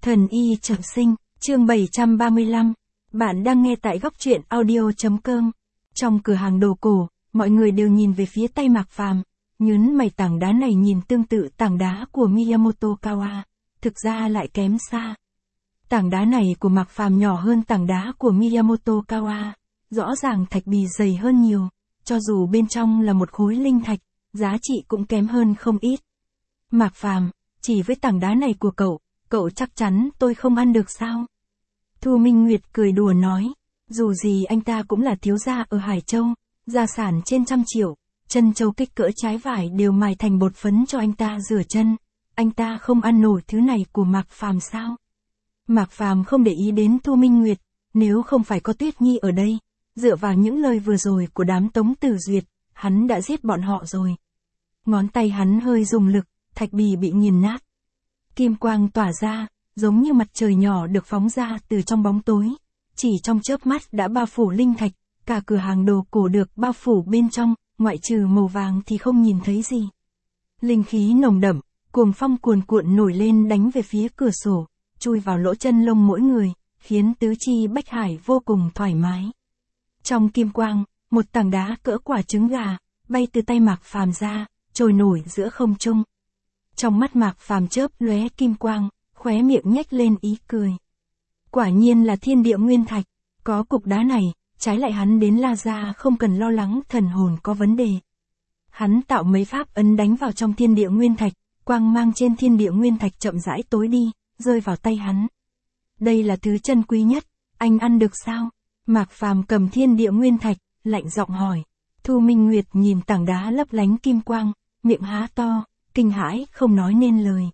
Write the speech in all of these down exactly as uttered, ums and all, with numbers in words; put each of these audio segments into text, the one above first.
Thần y trọng sinh, chương bảy trăm ba mươi lăm. Bạn đang nghe tại góc truyện audio.com. Trong cửa hàng đồ cổ, mọi người đều nhìn về phía tay Mạc Phàm, nhớn mày. Tảng đá này nhìn tương tự tảng đá của Miyamoto Kawa, thực ra lại kém xa. Tảng đá này của Mạc Phàm nhỏ hơn tảng đá của Miyamoto Kawa, rõ ràng thạch bì dày hơn nhiều, cho dù bên trong là một khối linh thạch, giá trị cũng kém hơn không ít. Mạc Phàm, chỉ với tảng đá này của cậu, cậu chắc chắn tôi không ăn được sao? Thu Minh Nguyệt cười đùa nói, dù gì anh ta cũng là thiếu gia ở Hải Châu, gia sản trên trăm triệu, chân châu kích cỡ trái vải đều mài thành bột phấn cho anh ta rửa chân, anh ta không ăn nổi thứ này của Mạc Phàm sao? Mạc Phàm không để ý đến Thu Minh Nguyệt, nếu không phải có Tuyết Nhi ở đây, dựa vào những lời vừa rồi của đám Tống Tử Duyệt, hắn đã giết bọn họ rồi. Ngón tay hắn hơi dùng lực, thạch bì bị nghiền nát. Kim quang tỏa ra, giống như mặt trời nhỏ được phóng ra từ trong bóng tối, chỉ trong chớp mắt đã bao phủ linh thạch, cả cửa hàng đồ cổ được bao phủ bên trong, ngoại trừ màu vàng thì không nhìn thấy gì. Linh khí nồng đậm, cuồng phong cuồn cuộn nổi lên đánh về phía cửa sổ, chui vào lỗ chân lông mỗi người, khiến tứ chi bách hải vô cùng thoải mái. Trong kim quang, một tảng đá cỡ quả trứng gà, bay từ tay Mạc Phàm ra, trôi nổi giữa không trung. Trong mắt Mạc Phàm chớp lóe kim quang, khóe miệng nhếch lên ý cười. Quả nhiên là thiên địa nguyên thạch, có cục đá này, trái lại hắn đến La Gia không cần lo lắng thần hồn có vấn đề. Hắn tạo mấy pháp ấn đánh vào trong thiên địa nguyên thạch, quang mang trên thiên địa nguyên thạch chậm rãi tối đi, rơi vào tay hắn. Đây là thứ chân quý nhất, anh ăn được sao? Mạc Phàm cầm thiên địa nguyên thạch, lạnh giọng hỏi. Thu Minh Nguyệt nhìn tảng đá lấp lánh kim quang, miệng há to, kinh hãi không nói nên lời.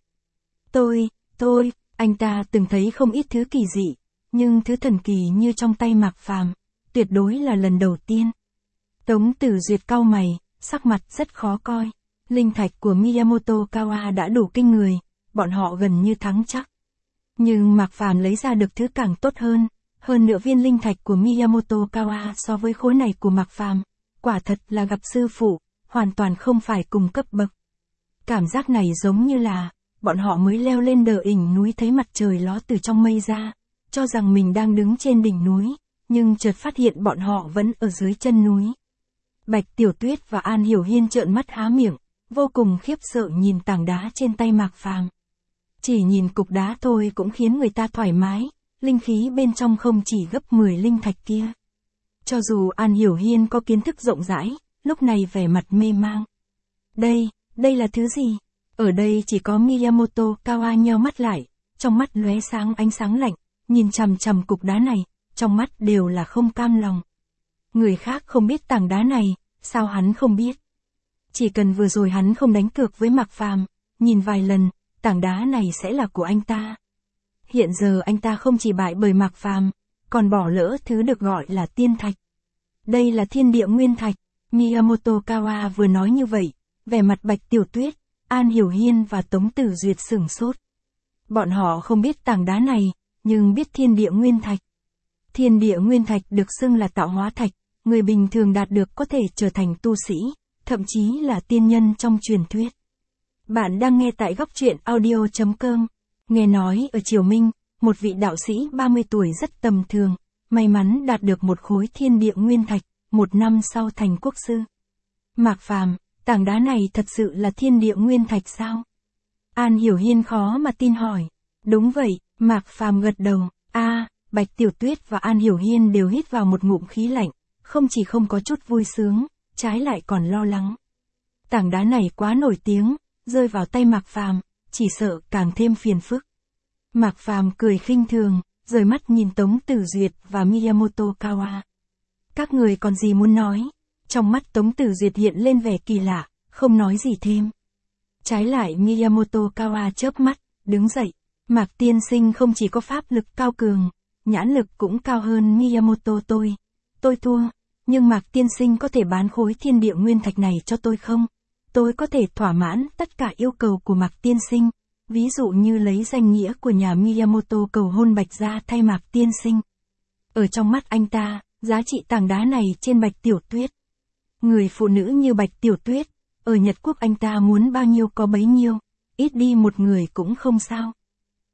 Tôi, tôi, anh ta từng thấy không ít thứ kỳ dị, nhưng thứ thần kỳ như trong tay Mạc Phàm, tuyệt đối là lần đầu tiên. Tống Tử Duyệt cau mày, sắc mặt rất khó coi. Linh thạch của Miyamoto Kawa đã đủ kinh người, bọn họ gần như thắng chắc. Nhưng Mạc Phàm lấy ra được thứ càng tốt hơn, hơn nữa viên linh thạch của Miyamoto Kawa so với khối này của Mạc Phàm, quả thật là gặp sư phụ, hoàn toàn không phải cùng cấp bậc. Cảm giác này giống như là, bọn họ mới leo lên đờ đỉnh núi thấy mặt trời ló từ trong mây ra, cho rằng mình đang đứng trên đỉnh núi, nhưng chợt phát hiện bọn họ vẫn ở dưới chân núi. Bạch Tiểu Tuyết và An Hiểu Hiên trợn mắt há miệng, vô cùng khiếp sợ nhìn tảng đá trên tay Mạc Phàm. Chỉ nhìn cục đá thôi cũng khiến người ta thoải mái, linh khí bên trong không chỉ gấp mười linh thạch kia. Cho dù An Hiểu Hiên có kiến thức rộng rãi, lúc này vẻ mặt mê mang. Đây, đây là thứ gì? Ở đây chỉ có Miyamoto Kawa nheo mắt lại, trong mắt lóe sáng ánh sáng lạnh, nhìn chằm chằm cục đá này, trong mắt đều là không cam lòng. Người khác không biết tảng đá này, sao hắn không biết? Chỉ cần vừa rồi hắn không đánh cược với Mạc Phàm, nhìn vài lần, tảng đá này sẽ là của anh ta. Hiện giờ anh ta không chỉ bại bởi Mạc Phàm, còn bỏ lỡ thứ được gọi là tiên thạch. Đây là thiên địa nguyên thạch, Miyamoto Kawa vừa nói như vậy, vẻ mặt Bạch Tiểu Tuyết, An Hiểu Hiên và Tống Tử Duyệt sửng sốt. Bọn họ không biết tảng đá này, nhưng biết thiên địa nguyên thạch. Thiên địa nguyên thạch được xưng là tạo hóa thạch, người bình thường đạt được có thể trở thành tu sĩ, thậm chí là tiên nhân trong truyền thuyết. Bạn đang nghe tại góc truyện audio.com. Nghe nói ở Triều Minh, một vị đạo sĩ ba mươi tuổi rất tầm thường, may mắn đạt được một khối thiên địa nguyên thạch, một năm sau thành quốc sư. Mạc Phàm, tảng đá này thật sự là thiên địa nguyên thạch sao? An Hiểu Hiên khó mà tin hỏi. Đúng vậy, Mạc Phàm gật đầu. A, Bạch Tiểu Tuyết và An Hiểu Hiên đều hít vào một ngụm khí lạnh, không chỉ không có chút vui sướng, trái lại còn lo lắng. Tảng đá này quá nổi tiếng, rơi vào tay Mạc Phàm, chỉ sợ càng thêm phiền phức. Mạc Phàm cười khinh thường, rời mắt nhìn Tống Tử Duyệt và Miyamoto Kawa. Các người còn gì muốn nói? Trong mắt Tống Tử Duyệt hiện lên vẻ kỳ lạ, không nói gì thêm. Trái lại Miyamoto Kawa chớp mắt, đứng dậy. Mạc tiên sinh không chỉ có pháp lực cao cường, nhãn lực cũng cao hơn Miyamoto tôi. Tôi thua, nhưng Mạc tiên sinh có thể bán khối thiên địa nguyên thạch này cho tôi không? Tôi có thể thỏa mãn tất cả yêu cầu của Mạc tiên sinh, ví dụ như lấy danh nghĩa của nhà Miyamoto cầu hôn Bạch gia thay Mạc tiên sinh. Ở trong mắt anh ta, giá trị tảng đá này trên Bạch Tiểu Tuyết. Người phụ nữ như Bạch Tiểu Tuyết, ở Nhật Quốc anh ta muốn bao nhiêu có bấy nhiêu, ít đi một người cũng không sao.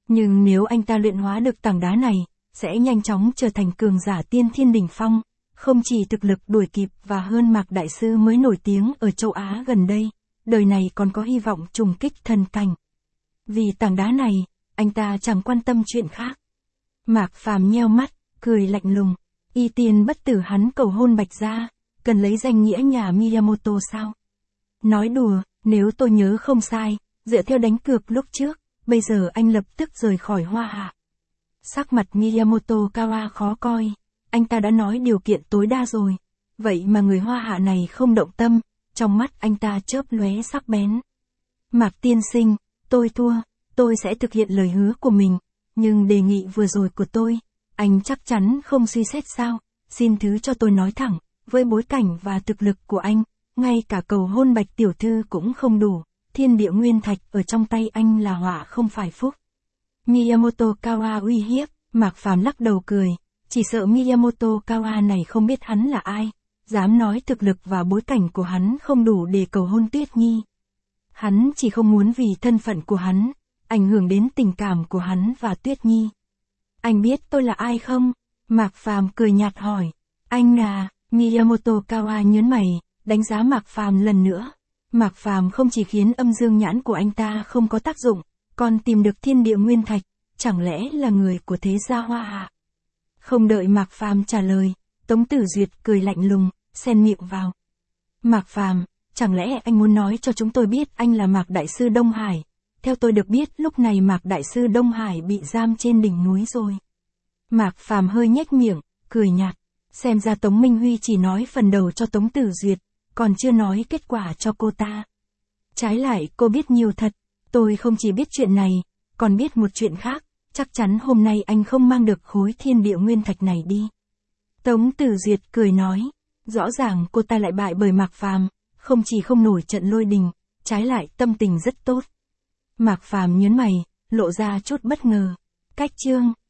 Nhưng nếu anh ta luyện hóa được tảng đá này, sẽ nhanh chóng trở thành cường giả tiên thiên đỉnh phong, không chỉ thực lực đuổi kịp và hơn Mạc Đại Sư mới nổi tiếng ở châu Á gần đây, đời này còn có hy vọng trùng kích thần cảnh. Vì tảng đá này, anh ta chẳng quan tâm chuyện khác. Mạc Phàm nheo mắt, cười lạnh lùng. Y tiên bất tử hắn cầu hôn Bạch Gia, cần lấy danh nghĩa nhà Miyamoto sao? Nói đùa, nếu tôi nhớ không sai, dựa theo đánh cược lúc trước, bây giờ anh lập tức rời khỏi Hoa Hạ. Sắc mặt Miyamoto Kawa khó coi, anh ta đã nói điều kiện tối đa rồi, vậy mà người Hoa Hạ này không động tâm, trong mắt anh ta chớp lóe sắc bén. Mạc tiên sinh, tôi thua, tôi sẽ thực hiện lời hứa của mình, nhưng đề nghị vừa rồi của tôi, anh chắc chắn không suy xét sao, xin thứ cho tôi nói thẳng, với bối cảnh và thực lực của anh, ngay cả cầu hôn Bạch tiểu thư cũng không đủ, thiên địa nguyên thạch ở trong tay anh là họa không phải phúc. Miyamoto Kawa uy hiếp, Mạc Phàm lắc đầu cười, chỉ sợ Miyamoto Kawa này không biết hắn là ai, dám nói thực lực và bối cảnh của hắn không đủ để cầu hôn Tuyết Nhi. Hắn chỉ không muốn vì thân phận của hắn, ảnh hưởng đến tình cảm của hắn và Tuyết Nhi. Anh biết tôi là ai không? Mạc Phàm cười nhạt hỏi. Anh à, Miyamoto Kawa nhớn mày, đánh giá Mạc Phàm lần nữa. Mạc Phàm không chỉ khiến âm dương nhãn của anh ta không có tác dụng, còn tìm được thiên địa nguyên thạch, chẳng lẽ là người của thế gia Hoa Hạ? Không đợi Mạc Phàm trả lời, Tống Tử Duyệt cười lạnh lùng, xen miệng vào. Mạc Phàm, chẳng lẽ anh muốn nói cho chúng tôi biết anh là Mạc Đại Sư Đông Hải? Theo tôi được biết lúc này Mạc Đại Sư Đông Hải bị giam trên đỉnh núi rồi. Mạc Phàm hơi nhếch miệng, cười nhạt. Xem ra Tống Minh Huy chỉ nói phần đầu cho Tống Tử Duyệt, còn chưa nói kết quả cho cô ta. Trái lại cô biết nhiều thật, tôi không chỉ biết chuyện này, còn biết một chuyện khác, chắc chắn hôm nay anh không mang được khối thiên địa nguyên thạch này đi. Tống Tử Duyệt cười nói, rõ ràng cô ta lại bại bởi Mạc Phàm, không chỉ không nổi trận lôi đình, trái lại tâm tình rất tốt. Mạc Phàm nhớn mày, lộ ra chút bất ngờ. Cách chương